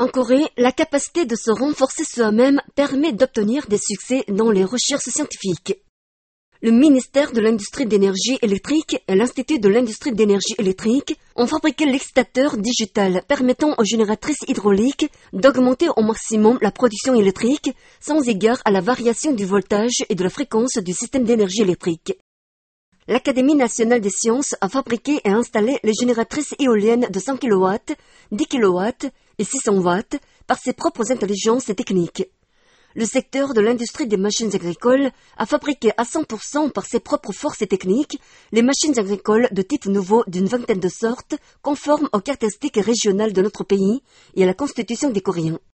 En Corée, la capacité de se renforcer soi-même permet d'obtenir des succès dans les recherches scientifiques. Le ministère de l'Industrie d'énergie électrique et l'Institut de l'Industrie d'énergie électrique ont fabriqué l'excitateur digital permettant aux génératrices hydrauliques d'augmenter au maximum la production électrique sans égard à la variation du voltage et de la fréquence du système d'énergie électrique. L'Académie nationale des sciences a fabriqué et installé les génératrices éoliennes de 100 kW, 10 kW et 600 watts par ses propres intelligences techniques. Le secteur de l'industrie des machines agricoles a fabriqué à 100% par ses propres forces techniques les machines agricoles de type nouveau d'une vingtaine de sortes, conformes aux caractéristiques régionales de notre pays et à la constitution des Coréens.